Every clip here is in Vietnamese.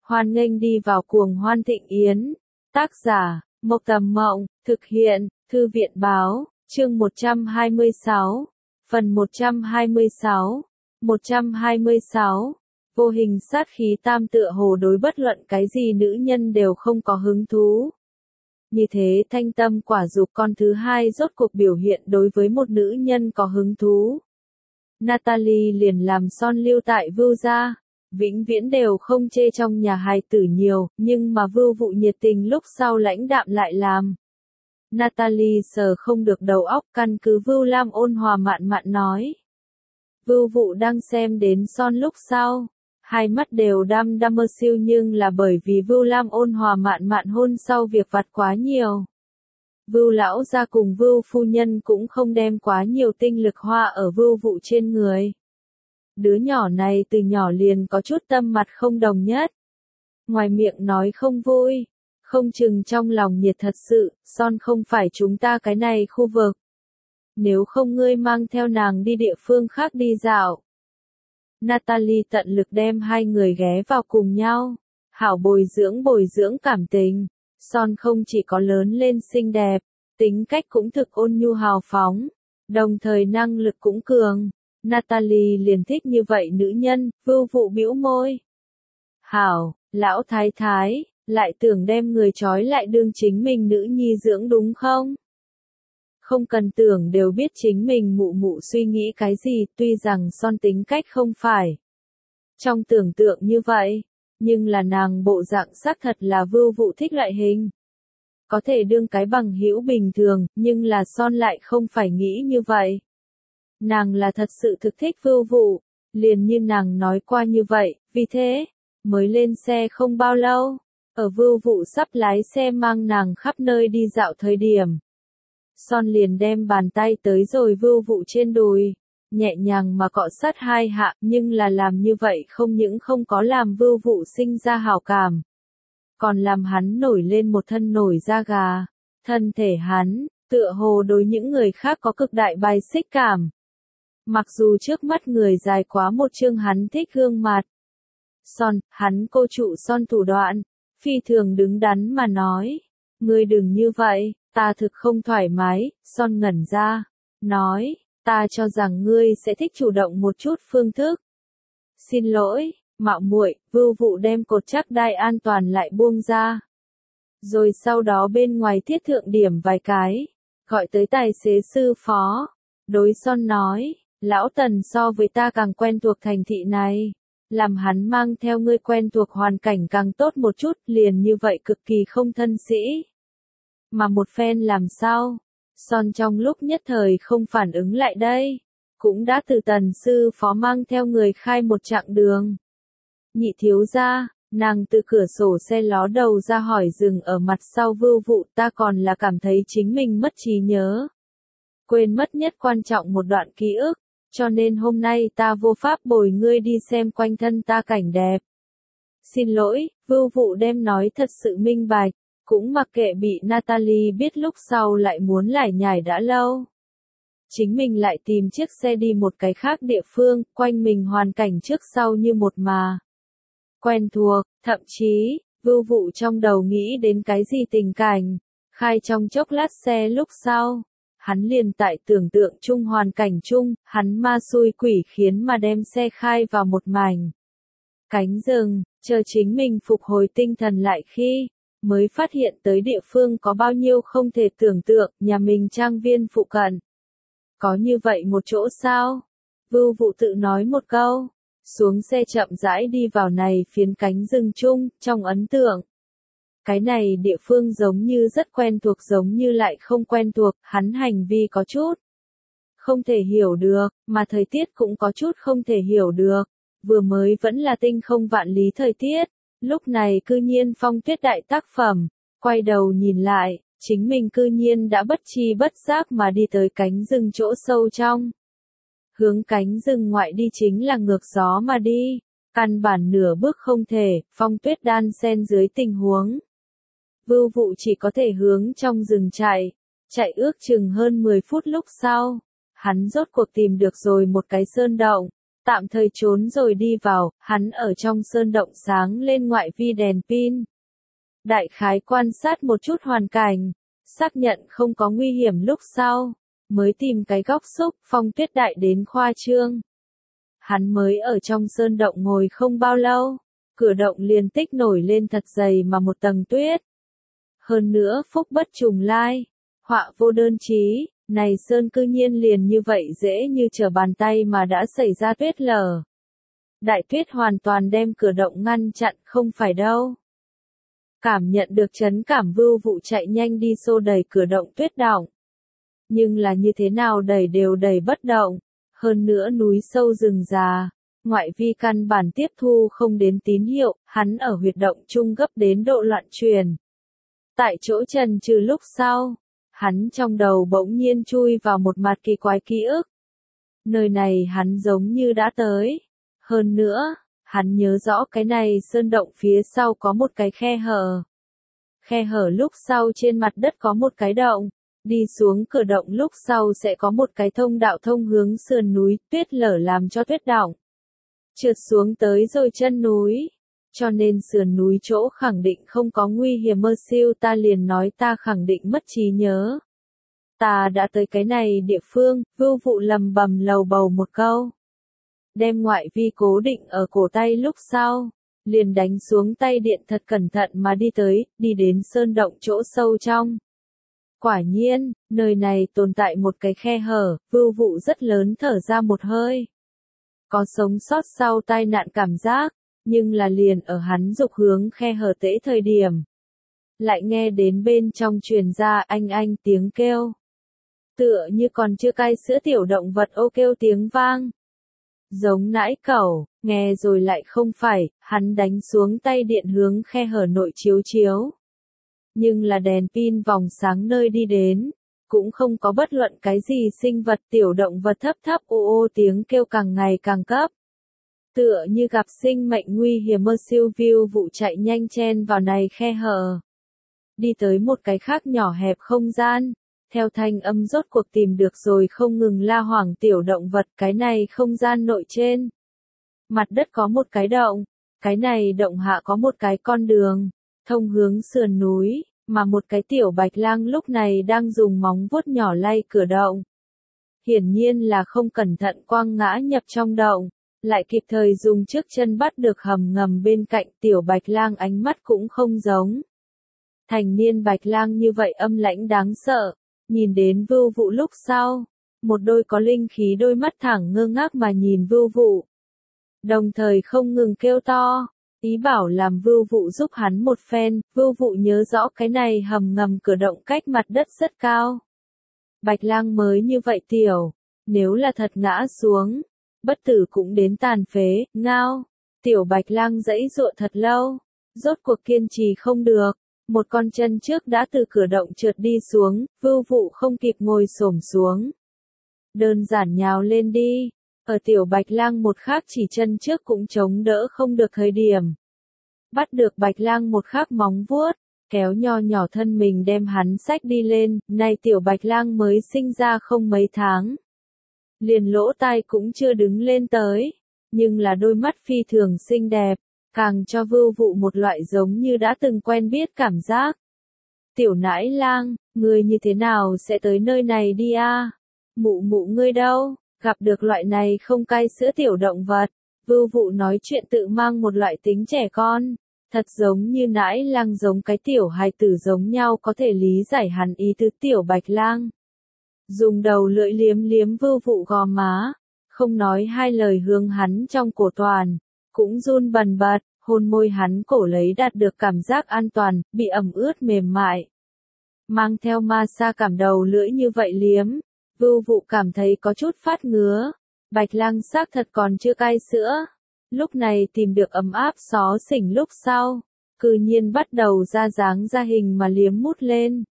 Hoan nghênh đi vào cuồng hoan thịnh yến. Tác giả, Mộc Tầm Mộng, thực hiện, Thư viện Báo, chương 126, phần 126, 126. Vô hình sát khí tam tựa hồ đối bất luận cái gì nữ nhân đều không có hứng thú. Như thế thanh tâm quả dục con thứ hai rốt cuộc biểu hiện đối với một nữ nhân có hứng thú. Natalie liền làm Son lưu tại Vưu gia, vĩnh viễn đều không chê trong nhà hài tử nhiều, nhưng mà Vưu Vụ nhiệt tình lúc sau lãnh đạm lại làm. Natalie sờ không được đầu óc, căn cứ Vưu Lam ôn hòa mạn mạn nói. Vưu Vụ đang xem đến Son lúc sau, hai mắt đều đăm đăm mơ siêu, nhưng là bởi vì Vưu Lam ôn hòa mạn mạn hôn sau việc vặt quá nhiều. Vưu lão gia cùng Vưu phu nhân cũng không đem quá nhiều tinh lực hoa ở Vưu Vụ trên người. Đứa nhỏ này từ nhỏ liền có chút tâm mặt không đồng nhất. Ngoài miệng nói không vui, không chừng trong lòng nhiệt thật sự, Son không phải chúng ta cái này khu vực. Nếu không ngươi mang theo nàng đi địa phương khác đi dạo. Natalie tận lực đem hai người ghé vào cùng nhau, hảo bồi dưỡng cảm tình. Son không chỉ có lớn lên xinh đẹp, tính cách cũng thực ôn nhu hào phóng, đồng thời năng lực cũng cường. Natalie liền thích như vậy nữ nhân. Vưu Vụ bĩu môi. Hảo, lão thái thái, lại tưởng đem người trói lại đương chính mình nữ nhi dưỡng đúng không? Không cần tưởng đều biết chính mình mụ mụ suy nghĩ cái gì, tuy rằng Son tính cách không phải trong tưởng tượng như vậy, nhưng là nàng bộ dạng xác thật là Vưu Vụ thích loại hình. Có thể đương cái bằng hữu bình thường, nhưng là Son lại không phải nghĩ như vậy. Nàng là thật sự thực thích Vưu Vụ, liền như nàng nói qua như vậy, vì thế, mới lên xe không bao lâu, ở Vưu Vụ sắp lái xe mang nàng khắp nơi đi dạo thời điểm. Son liền đem bàn tay tới rồi Vưu Vụ trên đùi, nhẹ nhàng mà cọ sát hai hạ, nhưng là làm như vậy không những không có làm Vưu Vụ sinh ra hảo cảm, còn làm hắn nổi lên một thân nổi da gà. Thân thể hắn, tựa hồ đối những người khác có cực đại bài xích cảm. Mặc dù trước mắt người dài quá một chương hắn thích gương mặt. Son, hắn cô trụ Son thủ đoạn, phi thường đứng đắn mà nói. Ngươi đừng như vậy, ta thực không thoải mái. Son ngẩn ra, nói, ta cho rằng ngươi sẽ thích chủ động một chút phương thức. Xin lỗi, mạo muội. Vưu Vụ đem cột chắc đai an toàn lại buông ra. Rồi sau đó bên ngoài thiết thượng điểm vài cái, gọi tới tài xế sư phó. Đối Son nói, lão Tần so với ta càng quen thuộc thành thị này, làm hắn mang theo ngươi quen thuộc hoàn cảnh càng tốt một chút, liền như vậy cực kỳ không thân sĩ. Mà một phen làm sao? Son trong lúc nhất thời không phản ứng lại đây, cũng đã từ Tần sư phó mang theo người khai một chặng đường. Nhị thiếu gia, nàng từ cửa sổ xe ló đầu ra hỏi dừng ở mặt sau Vưu Vụ, ta còn là cảm thấy chính mình mất trí nhớ. Quên mất nhất quan trọng một đoạn ký ức, cho nên hôm nay ta vô pháp bồi ngươi đi xem quanh thân ta cảnh đẹp. Xin lỗi. Vưu Vụ đem nói thật sự minh bạch, cũng mặc kệ bị Natalie biết lúc sau lại muốn lải nhải đã lâu. Chính mình lại tìm chiếc xe đi một cái khác địa phương, quanh mình hoàn cảnh trước sau như một mà quen thuộc, thậm chí, Vưu Vụ trong đầu nghĩ đến cái gì tình cảnh, khai trong chốc lát xe lúc sau. Hắn liền tại tưởng tượng chung hoàn cảnh chung, hắn ma xui quỷ khiến mà đem xe khai vào một mảnh cánh rừng, chờ chính mình phục hồi tinh thần lại khi, mới phát hiện tới địa phương có bao nhiêu không thể tưởng tượng, nhà mình trang viên phụ cận. Có như vậy một chỗ sao? Vưu Vụ tự nói một câu, xuống xe chậm rãi đi vào này phiến cánh rừng chung, trong ấn tượng. Cái này địa phương giống như rất quen thuộc giống như lại không quen thuộc, hắn hành vi có chút không thể hiểu được, mà thời tiết cũng có chút không thể hiểu được. Vừa mới vẫn là tinh không vạn lý thời tiết, lúc này cư nhiên phong tuyết đại tác phẩm, quay đầu nhìn lại, chính mình cư nhiên đã bất tri bất giác mà đi tới cánh rừng chỗ sâu trong. Hướng cánh rừng ngoại đi chính là ngược gió mà đi, căn bản nửa bước không thể, phong tuyết đan xen dưới tình huống. Vưu Vụ chỉ có thể hướng trong rừng chạy ước chừng hơn 10 phút lúc sau, hắn rốt cuộc tìm được rồi một cái sơn động, Tạm thời trốn rồi đi vào, hắn ở trong sơn động sáng lên ngoại vi đèn pin. Đại khái quan sát một chút hoàn cảnh, xác nhận không có nguy hiểm lúc sau, mới tìm cái góc xúc Phong Tuyết Đại đến khoa trương. Hắn mới ở trong sơn động ngồi không bao lâu, cửa động liền tích nổi lên thật dày mà một tầng tuyết. Hơn nữa phúc bất trùng lai, họa vô đơn chí, này sơn cư nhiên liền như vậy dễ như trở bàn tay mà đã xảy ra tuyết lở. Đại tuyết hoàn toàn đem cửa động ngăn chặn không phải đâu. Cảm nhận được chấn cảm Vưu Vụ chạy nhanh đi xô đẩy cửa động tuyết đọng. Nhưng là như thế nào đẩy đều đẩy bất động, hơn nữa núi sâu rừng già, ngoại vi căn bản tiếp thu không đến tín hiệu, hắn ở huyệt động trung gấp đến độ loạn truyền. Tại chỗ trần trừ lúc sau, hắn trong đầu bỗng nhiên chui vào một mặt kỳ quái ký ức. Nơi này hắn giống như đã tới. Hơn nữa, hắn nhớ rõ cái này sơn động phía sau có một cái khe hở. Khe hở lúc sau trên mặt đất có một cái động. Đi xuống cửa động lúc sau sẽ có một cái thông đạo thông hướng sườn núi, tuyết lở làm cho tuyết đọng. Trượt xuống tới rồi chân núi. Cho nên sườn núi chỗ khẳng định không có nguy hiểm mơ siêu ta liền nói ta khẳng định mất trí nhớ. Ta đã tới cái này địa phương, Vưu Vụ lầm bầm lầu bầu một câu. Đem ngoại vi cố định ở cổ tay lúc sau, liền đánh xuống tay điện thật cẩn thận mà đi đến sơn động chỗ sâu trong. Quả nhiên, nơi này tồn tại một cái khe hở, Vưu Vụ rất lớn thở ra một hơi. Có sống sót sau tai nạn cảm giác, nhưng là liền ở hắn dục hướng khe hở tễ thời điểm. Lại nghe đến bên trong truyền ra anh tiếng kêu. Tựa như còn chưa cai sữa tiểu động vật ô kêu tiếng vang. Giống nãi cẩu, nghe rồi lại không phải, hắn đánh xuống tay điện hướng khe hở nội chiếu. Nhưng là đèn pin vòng sáng nơi đi đến, cũng không có bất luận cái gì sinh vật tiểu động vật thấp ô tiếng kêu càng ngày càng cấp. Tựa như gặp sinh mệnh nguy hiểm mơ siêu Vưu Vụ chạy nhanh chen vào này khe hở. Đi tới một cái khác nhỏ hẹp không gian, theo thanh âm rốt cuộc tìm được rồi không ngừng la hoảng tiểu động vật cái này không gian nội trên. Mặt đất có một cái động, cái này động hạ có một cái con đường, thông hướng sườn núi, mà một cái tiểu bạch lang lúc này đang dùng móng vuốt nhỏ lay cửa động. Hiển nhiên là không cẩn thận quăng ngã nhập trong động, lại kịp thời dùng trước chân bắt được hầm ngầm bên cạnh tiểu bạch lang ánh mắt cũng không giống. Thành niên bạch lang như vậy âm lãnh đáng sợ, nhìn đến Vưu Vụ lúc sau, một đôi có linh khí đôi mắt thẳng ngơ ngác mà nhìn Vưu Vụ. Đồng thời không ngừng kêu to, ý bảo làm Vưu Vụ giúp hắn một phen, Vưu Vụ nhớ rõ cái này hầm ngầm cửa động cách mặt đất rất cao. Bạch lang mới như vậy tiểu, nếu là thật ngã xuống, bất tử cũng đến tàn phế, ngao. Tiểu bạch lang giãy giụa thật lâu, rốt cuộc kiên trì không được, một con chân trước đã từ cửa động trượt đi xuống, Vưu Vụ không kịp ngồi xổm xuống. Đơn giản nhào lên đi, ở tiểu bạch lang một khắc chỉ chân trước cũng chống đỡ không được thời điểm. Bắt được bạch lang một khắc móng vuốt, kéo nho nhỏ thân mình đem hắn xách đi lên, này tiểu bạch lang mới sinh ra không mấy tháng. Liền lỗ tai cũng chưa đứng lên tới, nhưng là đôi mắt phi thường xinh đẹp, càng cho Vưu Vụ một loại giống như đã từng quen biết cảm giác. Tiểu nãi lang, ngươi như thế nào sẽ tới nơi này đi a? Mụ mụ ngươi đâu, gặp được loại này không cai sữa tiểu động vật. Vưu Vụ nói chuyện tự mang một loại tính trẻ con, thật giống như nãi lang giống cái tiểu hài tử giống nhau có thể lý giải hắn ý tứ tiểu bạch lang. Dùng đầu lưỡi liếm liếm Vưu Vụ gò má, không nói hai lời hướng hắn trong cổ toàn, cũng run bần bật, hôn môi hắn cổ lấy đạt được cảm giác an toàn, bị ẩm ướt mềm mại. Mang theo ma sa cảm đầu lưỡi như vậy liếm, Vưu Vụ cảm thấy có chút phát ngứa, bạch lang xác thật còn chưa cai sữa. Lúc này tìm được ấm áp xó xỉnh lúc sau, cư nhiên bắt đầu ra dáng ra hình mà liếm mút lên.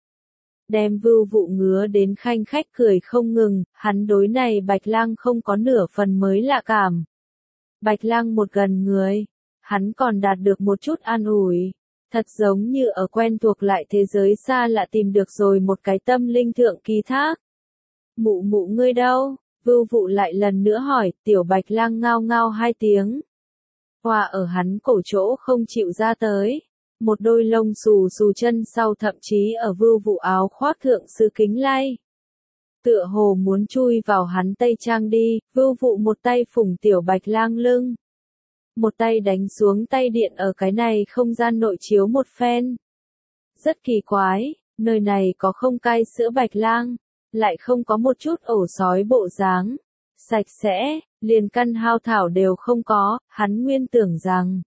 Đem Vưu Vụ ngứa đến khanh khách cười không ngừng, hắn đối này bạch lang không có nửa phần mới lạ cảm. Bạch lang một gần người, hắn còn đạt được một chút an ủi, thật giống như ở quen thuộc lại thế giới xa lạ tìm được rồi một cái tâm linh thượng ký thác. Mụ mụ ngươi đâu? Vưu Vụ lại lần nữa hỏi, Tiểu Bạch Lang ngao ngao hai tiếng. Hoa ở hắn cổ chỗ không chịu ra tới. Một đôi lông xù xù chân sau thậm chí ở Vưu Vụ áo khoác thượng sứ kính lay. Tựa hồ muốn chui vào hắn tây trang đi, Vưu Vụ một tay phủng Tiểu Bạch Lang lưng. Một tay đánh xuống tay điện ở cái này không gian nội chiếu một phen. Rất kỳ quái, nơi này có không cai sữa Bạch Lang, lại không có một chút ổ sói bộ dáng. Sạch sẽ, liền căn hao thảo đều không có, hắn nguyên tưởng rằng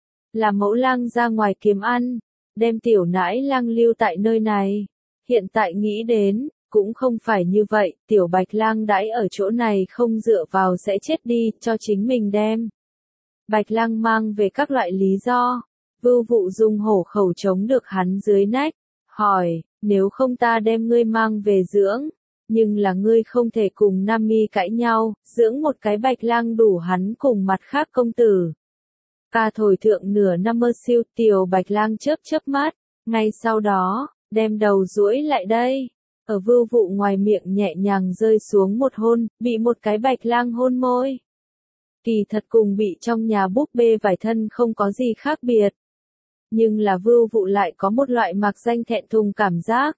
là mẫu lang ra ngoài kiếm ăn, đem tiểu nãi lang lưu tại nơi này. Hiện tại nghĩ đến, cũng không phải như vậy, tiểu Bạch Lang đãi ở chỗ này không dựa vào sẽ chết đi, cho chính mình đem. Bạch Lang mang về các loại lý do. Vưu Vụ dùng hổ khẩu chống được hắn dưới nách, hỏi, nếu không ta đem ngươi mang về dưỡng, nhưng là ngươi không thể cùng Nam Mi cãi nhau, dưỡng một cái Bạch Lang đủ hắn cùng mặt khác công tử. Ca thổi thượng nửa năm mơ siêu, tiểu Bạch Lang chớp chớp mắt, ngay sau đó, đem đầu duỗi lại đây. Ở Vưu Vụ ngoài miệng nhẹ nhàng rơi xuống một hôn, bị một cái Bạch Lang hôn môi. Kỳ thật cùng bị trong nhà búp bê vải thân không có gì khác biệt. Nhưng là Vưu Vụ lại có một loại mạc danh thẹn thùng cảm giác.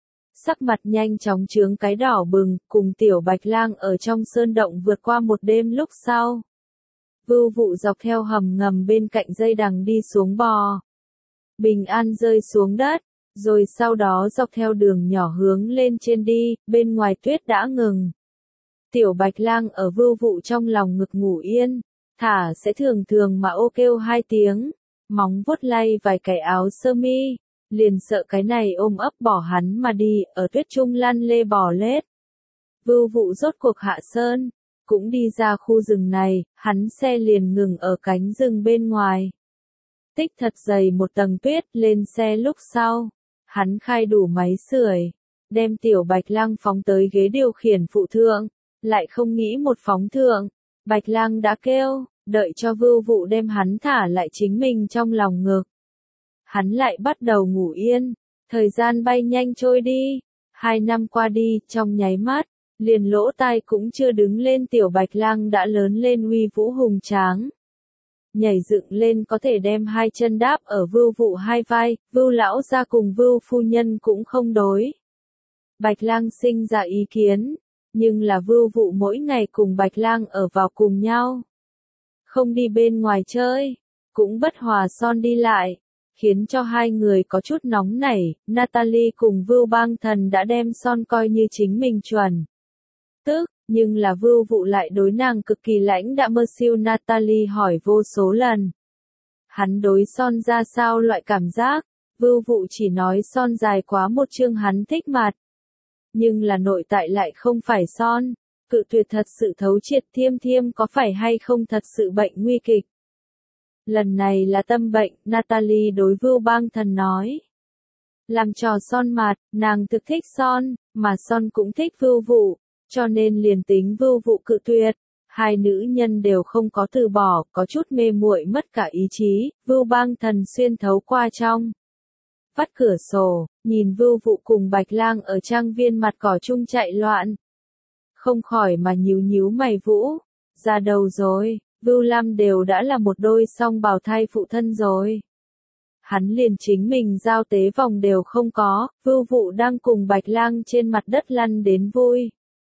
Sắc mặt nhanh chóng chướng cái đỏ bừng, cùng tiểu Bạch Lang ở trong sơn động vượt qua một đêm lúc sau. Vưu Vụ dọc theo hầm ngầm bên cạnh dây đằng đi xuống bò. Bình an rơi xuống đất, rồi sau đó dọc theo đường nhỏ hướng lên trên đi, bên ngoài tuyết đã ngừng. Tiểu Bạch Lang ở Vưu Vụ trong lòng ngực ngủ yên, thả sẽ thường thường mà ô kêu hai tiếng, móng vuốt lay vài cái áo sơ mi, liền sợ cái này ôm ấp bỏ hắn mà đi, ở tuyết trung lăn lê bò lết. Vưu Vụ rốt cuộc hạ sơn, cũng đi ra khu rừng này, hắn xe liền ngừng ở cánh rừng bên ngoài. Tích thật dày một tầng tuyết, lên xe lúc sau, hắn khai đủ máy sưởi, đem tiểu Bạch Lang phóng tới ghế điều khiển phụ thượng, lại không nghĩ một phóng thượng, Bạch Lang đã kêu, đợi cho Vưu Vụ đem hắn thả lại chính mình trong lòng ngực. Hắn lại bắt đầu ngủ yên, thời gian bay nhanh trôi đi, 2 năm qua đi, trong nháy mắt, liền lỗ tai cũng chưa đứng lên tiểu Bạch Lang đã lớn lên uy vũ hùng tráng. Nhảy dựng lên có thể đem hai chân đáp ở Vưu Vụ hai vai, Vưu lão gia cùng Vưu phu nhân cũng không đối. Bạch Lang sinh ra ý kiến, nhưng là Vưu Vụ mỗi ngày cùng Bạch Lang ở vào cùng nhau. Không đi bên ngoài chơi, cũng bất hòa son đi lại, khiến cho hai người có chút nóng nảy. Natalie cùng Vưu Bang Thần đã đem son coi như chính mình chuẩn. Tức, nhưng là Vưu Vụ lại đối nàng cực kỳ lãnh đạm mơ siêu. Natalie hỏi vô số lần. Hắn đối son ra sao loại cảm giác, Vưu Vụ chỉ nói son dài quá một chương hắn thích mặt. Nhưng là nội tại lại không phải son, cự tuyệt thật sự thấu triệt. Thiêm Thiêm có phải hay không thật sự bệnh nguy kịch. Lần này là tâm bệnh, Natalie đối Vưu Bang Thần nói. Làm trò son mặt, nàng thực thích son, mà son cũng thích Vưu Vụ, cho nên liền tính Vưu Vụ cự tuyệt. Hai nữ nhân đều không có từ bỏ, có chút mê muội mất cả ý chí. Vưu Bang Thần xuyên thấu qua trong vắt cửa sổ, nhìn Vưu Vụ cùng Bạch Lang ở trang viên mặt cỏ chung chạy loạn. Không khỏi mà nhíu nhíu mày Vũ, ra đầu rồi, Vưu Lam đều đã là một đôi song bào thai phụ thân rồi. Hắn liền chính mình giao tế vòng đều không có, Vưu Vụ đang cùng Bạch Lang trên mặt đất lăn đến vui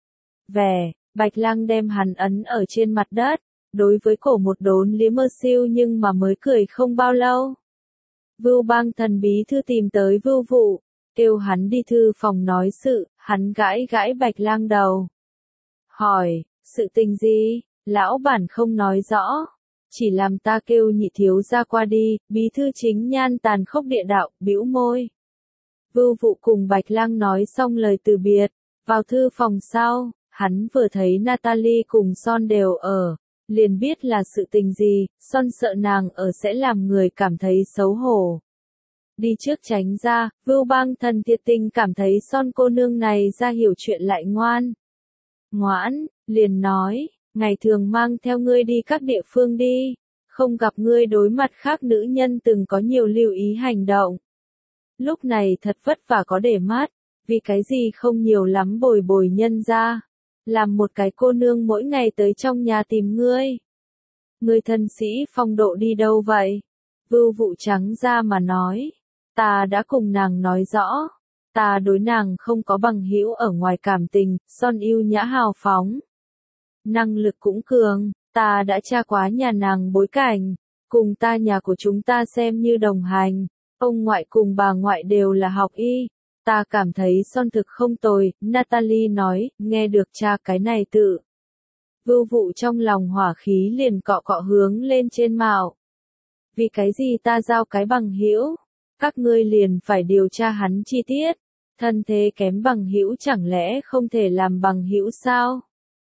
vẻ. Bạch Lang đem hắn ấn ở trên mặt đất, đối với cổ một đốn liếm mơ siêu nhưng mà mới cười không bao lâu. Vưu Bang Thần bí thư tìm tới Vưu Vụ, kêu hắn đi thư phòng nói sự, hắn gãi gãi Bạch Lang đầu. Hỏi, sự tình gì, lão bản không nói rõ, chỉ làm ta kêu nhị thiếu ra qua đi. Bí thư chính nhan tàn khốc địa đạo, bĩu môi. Vưu Vụ cùng Bạch Lang nói xong lời từ biệt, vào thư phòng sau, hắn vừa thấy Natalie cùng son đều ở, liền biết là sự tình gì. Son sợ nàng ở sẽ làm người cảm thấy xấu hổ, đi trước tránh ra. Vưu Bang Thần thiệt tình cảm thấy son cô nương này ra hiểu chuyện lại ngoan. Ngoãn, liền nói, ngày thường mang theo ngươi đi các địa phương đi, không gặp ngươi đối mặt khác nữ nhân từng có nhiều lưu ý hành động. Lúc này thật vất vả có để mắt, vì cái gì không nhiều lắm bồi bồi nhân ra. làm một cái cô nương mỗi ngày tới trong nhà tìm ngươi. Ngươi thân sĩ phong độ đi đâu vậy? Vưu Vụ trắng ra mà nói. Ta đã cùng nàng nói rõ. Ta đối nàng không có bằng hữu ở ngoài cảm tình, son yêu nhã hào phóng. Năng lực cũng cường, ta đã tra quá nhà nàng bối cảnh, cùng ta nhà của chúng ta xem như đồng hành. Ông ngoại cùng bà ngoại đều là học y. Ta cảm thấy son thực không tồi, Natalie nói, nghe được cha cái này tự. Vưu Vụ trong lòng hỏa khí liền cọ cọ hướng lên trên mạo. Vì cái gì ta giao cái bằng hữu? Các ngươi liền phải điều tra hắn chi tiết. Thân thế kém bằng hữu chẳng lẽ không thể làm bằng hữu sao?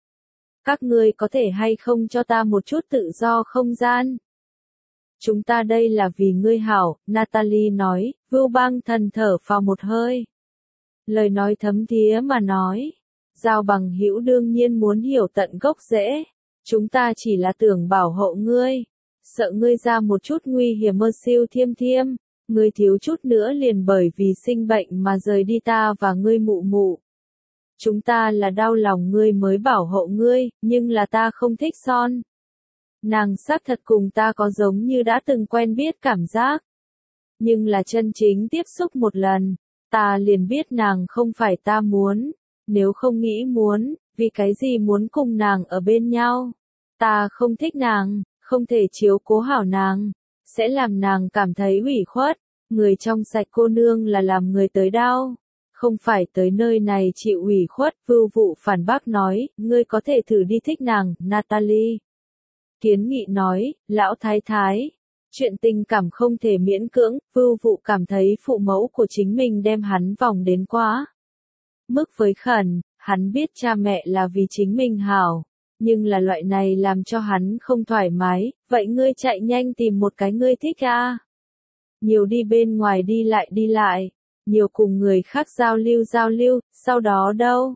Các ngươi có thể hay không cho ta một chút tự do không gian? Chúng ta đây là vì ngươi hảo, Natalie nói, Vưu Bang Thần thở phào một hơi. Lời nói thấm thía mà nói. Giao bằng hữu đương nhiên muốn hiểu tận gốc rễ. Chúng ta chỉ là tưởng bảo hộ ngươi. Sợ ngươi ra một chút nguy hiểm mơ siêu thiêm thiêm. Ngươi thiếu chút nữa liền bởi vì sinh bệnh mà rời đi ta và ngươi mụ mụ. Chúng ta là đau lòng ngươi mới bảo hộ ngươi, nhưng là ta không thích son. Nàng xác thật cùng ta có giống như đã từng quen biết cảm giác. Nhưng là chân chính tiếp xúc một lần, ta liền biết nàng không phải ta muốn. Nếu không nghĩ muốn, vì cái gì muốn cùng nàng ở bên nhau? Ta không thích nàng, không thể chiếu cố hảo nàng, sẽ làm nàng cảm thấy ủy khuất. Người trong sạch cô nương là làm người tới đau, không phải tới nơi này chịu ủy khuất. Vưu Vụ phản bác nói, ngươi có thể thử đi thích nàng, Natalie. Kiến Nghị nói, lão thái thái, chuyện tình cảm không thể miễn cưỡng. Vưu Vụ cảm thấy phụ mẫu của chính mình đem hắn vòng đến quá mức với khẩn. Hắn biết cha mẹ là vì chính mình hảo, nhưng là loại này làm cho hắn không thoải mái. Vậy ngươi chạy nhanh tìm một cái ngươi thích à? Nhiều đi bên ngoài đi lại, nhiều cùng người khác giao lưu, sau đó đâu?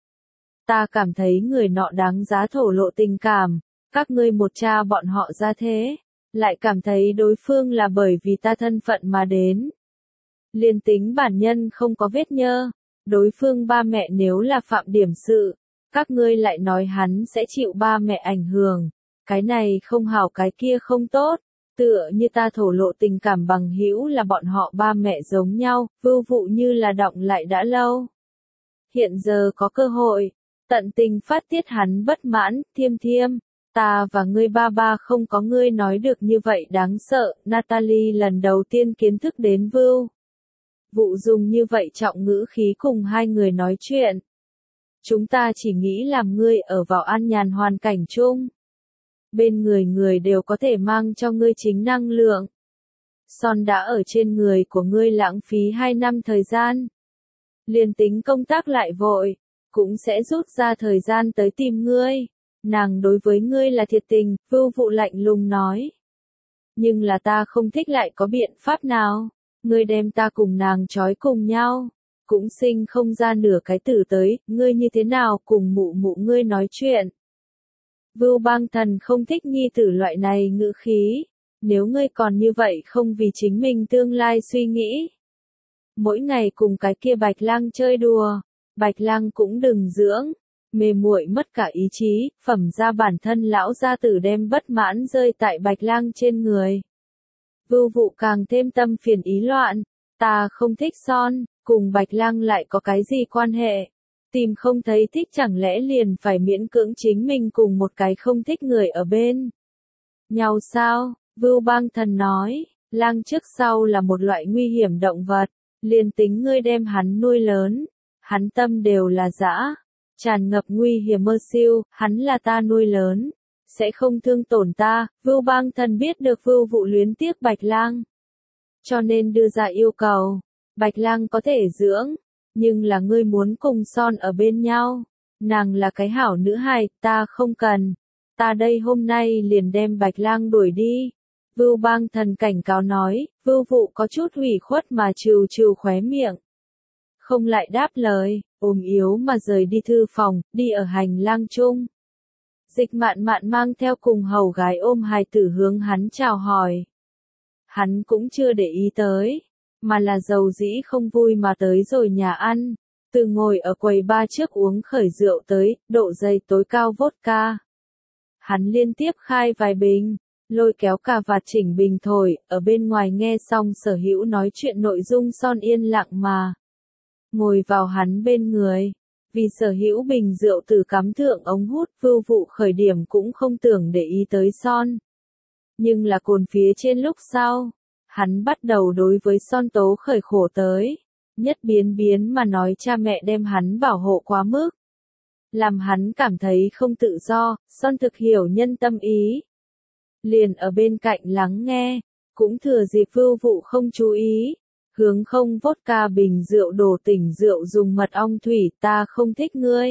Ta cảm thấy người nọ đáng giá thổ lộ tình cảm, các ngươi một cha bọn họ ra thế, lại cảm thấy đối phương là bởi vì ta thân phận mà đến. Liên tính bản nhân không có vết nhơ, đối phương ba mẹ nếu là phạm điểm sự, các ngươi lại nói hắn sẽ chịu ba mẹ ảnh hưởng, cái này không hảo cái kia không tốt. Tựa như ta thổ lộ tình cảm bằng hữu là bọn họ ba mẹ giống nhau. Vưu Vụ như là đọng lại đã lâu. Hiện giờ có cơ hội, tận tình phát tiết hắn bất mãn. Thiêm thiêm, ta và ngươi ba ba không có ngươi nói được như vậy đáng sợ. Natalie lần đầu tiên kiến thức đến Vưu Vụ dùng như vậy trọng ngữ khí cùng hai người nói chuyện. Chúng ta chỉ nghĩ làm ngươi ở vào an nhàn hoàn cảnh chung. Bên người người đều có thể mang cho ngươi chính năng lượng. Son đã ở trên người của ngươi lãng phí 2 năm thời gian. Liền tính công tác lại vội, cũng sẽ rút ra thời gian tới tìm ngươi. Nàng đối với ngươi là thiệt tình, Vưu Vụ lạnh lùng nói. Nhưng là ta không thích lại có biện pháp nào. Ngươi đem ta cùng nàng trói cùng nhau, cũng sinh không ra nửa cái tử tới. Ngươi như thế nào cùng mụ mụ ngươi nói chuyện? Vưu Bang Thần không thích nhi tử loại này ngữ khí. Nếu ngươi còn như vậy không vì chính mình tương lai suy nghĩ. Mỗi ngày cùng cái kia Bạch Lang chơi đùa, Bạch Lang cũng đừng dưỡng, mê muội mất cả ý chí, phẩm ra bản thân lão gia tử đem bất mãn rơi tại Bạch Lang trên người. Vưu Vụ càng thêm tâm phiền ý loạn, ta không thích son, cùng Bạch Lang lại có cái gì quan hệ? Tìm không thấy thích chẳng lẽ liền phải miễn cưỡng chính mình cùng một cái không thích người ở bên nhau sao? Vưu Bang Thần nói, lang trước sau là một loại nguy hiểm động vật, liền tính ngươi đem hắn nuôi lớn, hắn tâm đều là dã, tràn ngập nguy hiểm mơ siêu, hắn là ta nuôi lớn, sẽ không thương tổn ta. Vưu Bang Thần biết được Vưu Vụ luyến tiếc Bạch Lang, cho nên đưa ra yêu cầu, Bạch Lang có thể dưỡng, nhưng là ngươi muốn cùng son ở bên nhau, nàng là cái hảo nữ hài, ta không cần, ta đây hôm nay liền đem Bạch Lang đuổi đi. Vưu Bang Thần cảnh cáo nói. Vưu Vụ có chút ủy khuất mà trừ trừ khóe miệng, không lại đáp lời, ốm yếu mà rời đi thư phòng, đi ở hành lang chung. Dịch Mạn Mạn mang theo cùng hầu gái ôm hài tử hướng hắn chào hỏi. Hắn cũng chưa để ý tới, mà là dầu dĩ không vui mà tới rồi nhà ăn. Từ ngồi ở quầy bar trước uống khởi rượu tới, độ dày tối cao vodka. Hắn liên tiếp khai vài bình, lôi kéo cà vạt chỉnh bình thổi, ở bên ngoài nghe xong Sở Hữu nói chuyện nội dung son yên lặng mà. Ngồi vào hắn bên người. Vì Sở Hữu bình rượu từ cắm thượng ống hút, Vưu Vụ khởi điểm cũng không tưởng để ý tới son. Nhưng là cồn phía trên lúc sau, hắn bắt đầu đối với son tố khởi khổ tới. Nhất biến mà nói cha mẹ đem hắn bảo hộ quá mức. Làm hắn cảm thấy không tự do, son thực hiểu nhân tâm ý. Liền ở bên cạnh lắng nghe, cũng thừa dịp Vưu Vụ không chú ý. Hướng không vodka bình rượu đổ tỉnh rượu dùng mật ong thủy, ta không thích ngươi.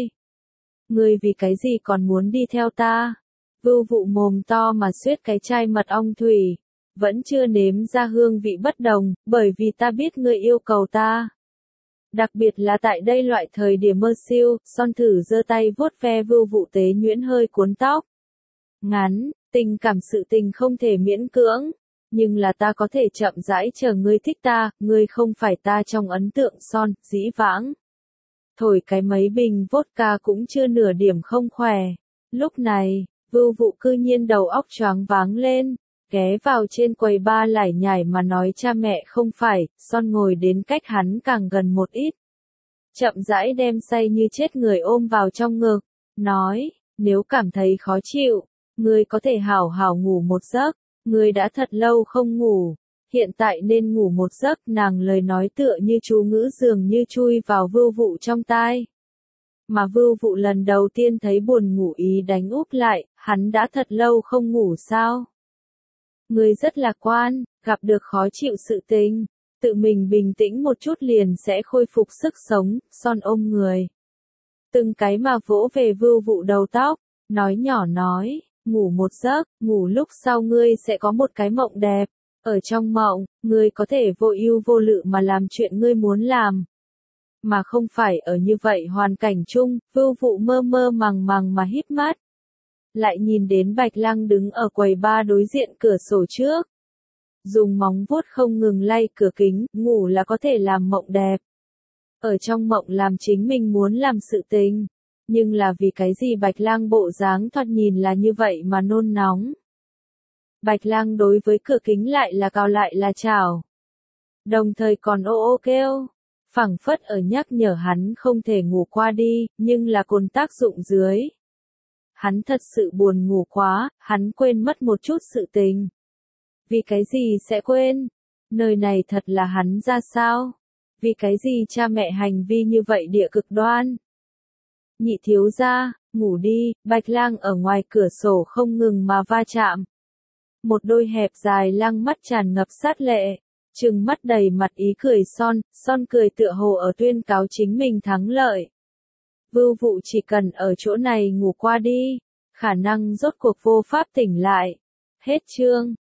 Ngươi vì cái gì còn muốn đi theo ta? Vưu Vụ mồm to mà suýt cái chai mật ong thủy. Vẫn chưa nếm ra hương vị bất đồng, bởi vì ta biết ngươi yêu cầu ta. Đặc biệt là tại đây loại thời điểm mơ siêu, son thử giơ tay vuốt ve Vưu Vụ tế nhuyễn hơi cuốn tóc. Ngắn, tình cảm sự tình không thể miễn cưỡng. Nhưng là ta có thể chậm rãi chờ ngươi thích ta, ngươi không phải ta trong ấn tượng son, dĩ vãng. Thổi cái mấy bình vodka cũng chưa nửa điểm không khỏe. Lúc này, Vưu Vụ cư nhiên đầu óc choáng váng lên, ghé vào trên quầy bar lải nhải mà nói cha mẹ không phải, son ngồi đến cách hắn càng gần một ít. Chậm rãi đem say như chết người ôm vào trong ngực, nói, nếu cảm thấy khó chịu, ngươi có thể hảo hảo ngủ một giấc. Ngươi đã thật lâu không ngủ, hiện tại nên ngủ một giấc, nàng lời nói tựa như chú ngữ dường như chui vào Vưu Vụ trong tai. Mà Vưu Vụ lần đầu tiên thấy buồn ngủ ý đánh úp lại, hắn đã thật lâu không ngủ sao? Ngươi rất lạc quan, gặp được khó chịu sự tình, tự mình bình tĩnh một chút liền sẽ khôi phục sức sống, son ôm người. Từng cái mà vỗ về Vưu Vụ đầu tóc, nói nhỏ nói. Ngủ một giấc, ngủ lúc sau ngươi sẽ có một cái mộng đẹp. Ở trong mộng, ngươi có thể vô ưu vô lự mà làm chuyện ngươi muốn làm. Mà không phải ở như vậy hoàn cảnh chung, Vưu Vụ mơ mơ màng mà híp mắt. Lại nhìn đến Bạch Lăng đứng ở quầy bar đối diện cửa sổ trước. Dùng móng vuốt không ngừng lay cửa kính, ngủ là có thể làm mộng đẹp. Ở trong mộng làm chính mình muốn làm sự tình. Nhưng là vì cái gì Bạch Lang bộ dáng thoạt nhìn là như vậy mà nôn nóng. Bạch Lang đối với cửa kính lại là cào lại là chào. Đồng thời còn ô ô kêu. Phảng phất ở nhắc nhở hắn không thể ngủ qua đi, nhưng là cồn tác dụng dưới. Hắn thật sự buồn ngủ quá, hắn quên mất một chút sự tình. Vì cái gì sẽ quên? Nơi này thật là hắn ra sao? Vì cái gì cha mẹ hành vi như vậy địa cực đoan? Nhị thiếu gia, ngủ đi, Bạch Lang ở ngoài cửa sổ không ngừng mà va chạm. Một đôi hẹp dài lăng mắt tràn ngập sát lệ, trừng mắt đầy mặt ý cười son cười tựa hồ ở tuyên cáo chính mình thắng lợi. Vưu Vụ chỉ cần ở chỗ này ngủ qua đi, khả năng rốt cuộc vô pháp tỉnh lại. Hết chương.